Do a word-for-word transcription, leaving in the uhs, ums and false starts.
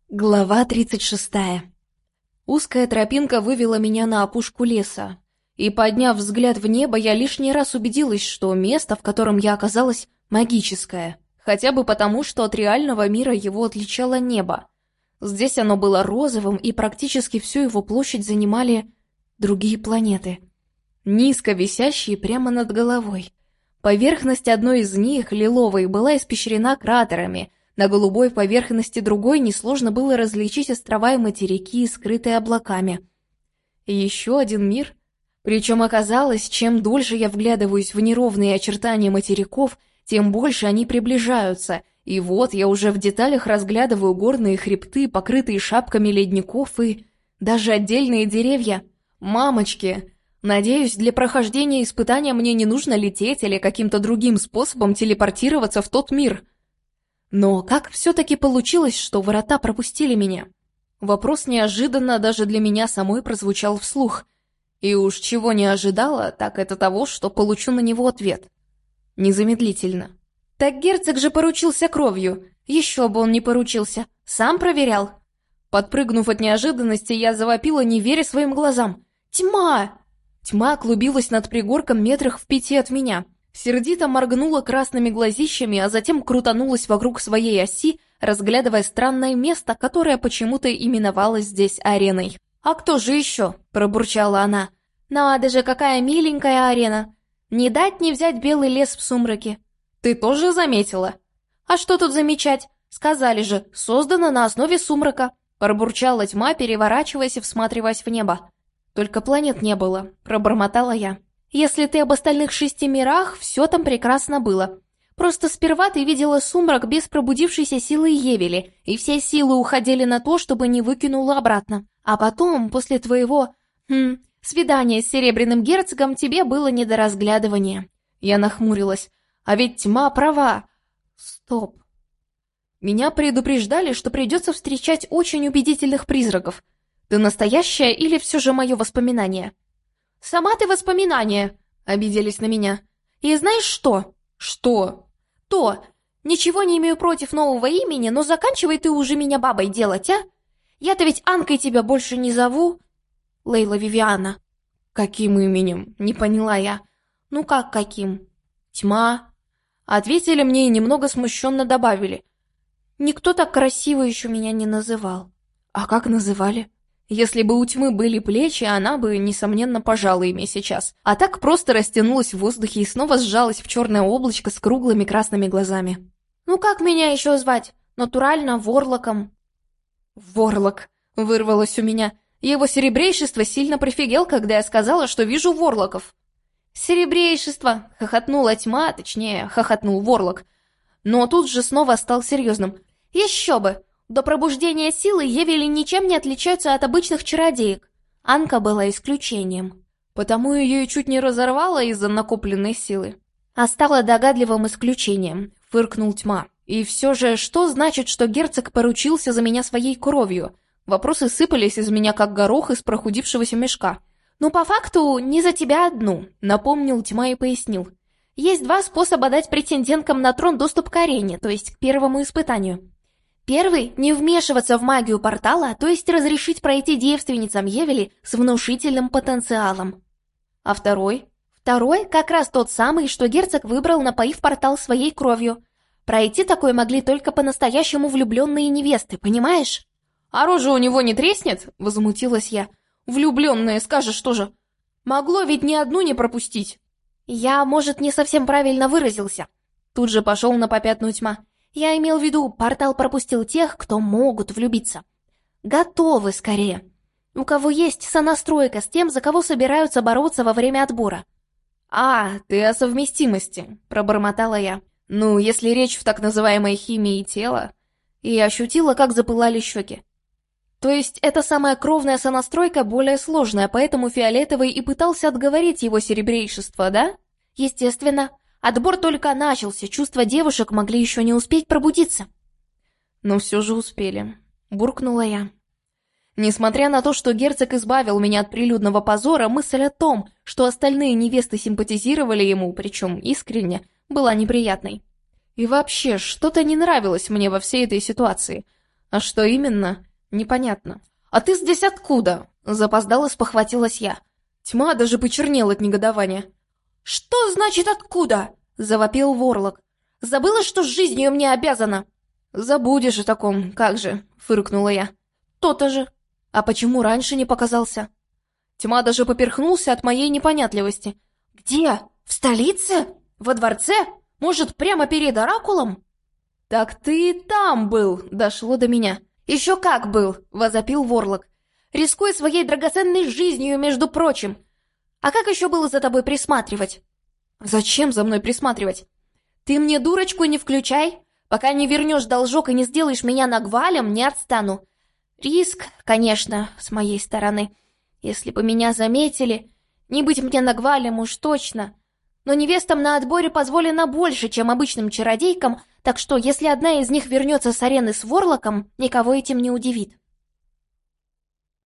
Глава тридцать шестая. Узкая тропинка вывела меня на опушку леса, и, подняв взгляд в небо, я лишний раз убедилась, что место, в котором я оказалась, магическое, хотя бы потому, что от реального мира его отличало небо. Здесь оно было розовым, и практически всю его площадь занимали другие планеты, низко висящие прямо над головой. Поверхность одной из них, лиловой, была испещрена кратерами. На голубой поверхности другой несложно было различить острова и материки, скрытые облаками. И еще один мир. Причем оказалось, чем дольше я вглядываюсь в неровные очертания материков, тем больше они приближаются. И вот я уже в деталях разглядываю горные хребты, покрытые шапками ледников, и даже отдельные деревья. Мамочки! Надеюсь, для прохождения испытания мне не нужно лететь или каким-то другим способом телепортироваться в тот мир. Но как все-таки получилось, что врата пропустили меня? Вопрос неожиданно даже для меня самой прозвучал вслух. И уж чего не ожидала, так это того, что получу на него ответ. Незамедлительно. Так герцог же поручился кровью. Еще бы он не поручился. Сам проверял. Подпрыгнув от неожиданности, я завопила, не веря своим глазам. «Тьма!» Тьма клубилась над пригорком метрах в пяти от меня. Сердито моргнула красными глазищами, а затем крутанулась вокруг своей оси, разглядывая странное место, которое почему-то именовалось здесь ареной. «А кто же еще?» – пробурчала она. «Надо же, какая миленькая арена! Не дать не взять белый лес в сумраке!» «Ты тоже заметила?» «А что тут замечать? Сказали же, создано на основе сумрака!» – пробурчала тьма, переворачиваясь и всматриваясь в небо. «Только планет не было», – пробормотала я. «Если ты об остальных шести мирах, все там прекрасно было. Просто сперва ты видела сумрак без пробудившейся силы Евели, и все силы уходили на то, чтобы не выкинула обратно. А потом, после твоего... Хм, свидания с Серебряным Герцогом, тебе было не до разглядывания». Я нахмурилась. «А ведь тьма права». Стоп. Меня предупреждали, что придется встречать очень убедительных призраков. Ты настоящая или все же мое воспоминание? «Сама ты воспоминание», — обиделись на меня. «И знаешь что?» «Что?» «То. Ничего не имею против нового имени, но заканчивай ты уже меня бабой делать, а? Я-то ведь Анкой тебя больше не зову». «Лейла Вивиана». «Каким именем?» — не поняла я. «Ну как каким?» «Тьма». Ответили мне и немного смущенно добавили. «Никто так красиво еще меня не называл». «А как называли?» Если бы у тьмы были плечи, она бы, несомненно, пожала ими сейчас. А так просто растянулась в воздухе и снова сжалась в черное облачко с круглыми красными глазами. «Ну как меня еще звать? Натурально Ворлоком». «Ворлок», — вырвалось у меня. Его серебрейшество сильно прифигел, когда я сказала, что вижу ворлоков. «Серебрейшество», — хохотнула тьма, точнее, хохотнул Ворлок. Но тут же снова стал серьезным. «Еще бы! До пробуждения силы Евели ничем не отличаются от обычных чародеек. Анка была исключением. Потому ее и чуть не разорвало из-за накопленной силы. А стала догадливым исключением», — фыркнул тьма. «И все же, что значит, что герцог поручился за меня своей кровью?» Вопросы сыпались из меня, как горох из прохудившегося мешка. «Ну, по факту, не за тебя одну», — напомнил тьма и пояснил. «Есть два способа дать претенденткам на трон доступ к арене, то есть к первому испытанию. Первый – не вмешиваться в магию портала, то есть разрешить пройти девственницам Евели с внушительным потенциалом. А второй? Второй – как раз тот самый, что герцог выбрал, напоив портал своей кровью. Пройти такой могли только по-настоящему влюбленные невесты, понимаешь?» «А рожа у него не треснет?» – возмутилась я. «Влюбленные, скажешь тоже. Могло ведь ни одну не пропустить». «Я, может, не совсем правильно выразился». Тут же пошел на попятную тьма. «Я имел в виду, портал пропустил тех, кто могут влюбиться. Готовы, скорее. У кого есть сонастройка с тем, за кого собираются бороться во время отбора». «А, ты о совместимости», — пробормотала я. «Ну, если речь в так называемой химии тела...» И ощутила, как запылали щеки. То есть эта самая кровная сонастройка более сложная, поэтому Фиолетовый и пытался отговорить его серебрейшество, да? Естественно. Отбор только начался, чувства девушек могли еще не успеть пробудиться. «Но все же успели», — буркнула я. Несмотря на то, что герцог избавил меня от прилюдного позора, мысль о том, что остальные невесты симпатизировали ему, причем искренне, была неприятной. И вообще, что-то не нравилось мне во всей этой ситуации. А что именно? Непонятно. А ты здесь откуда? Запоздало спохватилась я. Тьма даже почернела от негодования. Что значит откуда? Завопил Ворлок. Забыла, что с жизнью мне обязана? Забудешь о таком, как же, фыркнула я. То-то же. А почему раньше не показался? Тьма даже поперхнулся от моей непонятливости. Где? В столице? Во дворце? Может, прямо перед оракулом? Так ты и там был, дошло до меня. Еще как был, возопил Ворлок. Рискуя своей драгоценной жизнью, между прочим. А как еще было за тобой присматривать? Зачем за мной присматривать? Ты мне дурочку не включай. Пока не вернешь должок и не сделаешь меня нагвалем, не отстану. Риск, конечно, с моей стороны. Если бы меня заметили, не быть мне нагвалем уж точно. Но невестам на отборе позволено больше, чем обычным чародейкам, так что, если одна из них вернется с арены с Ворлоком, никого этим не удивит.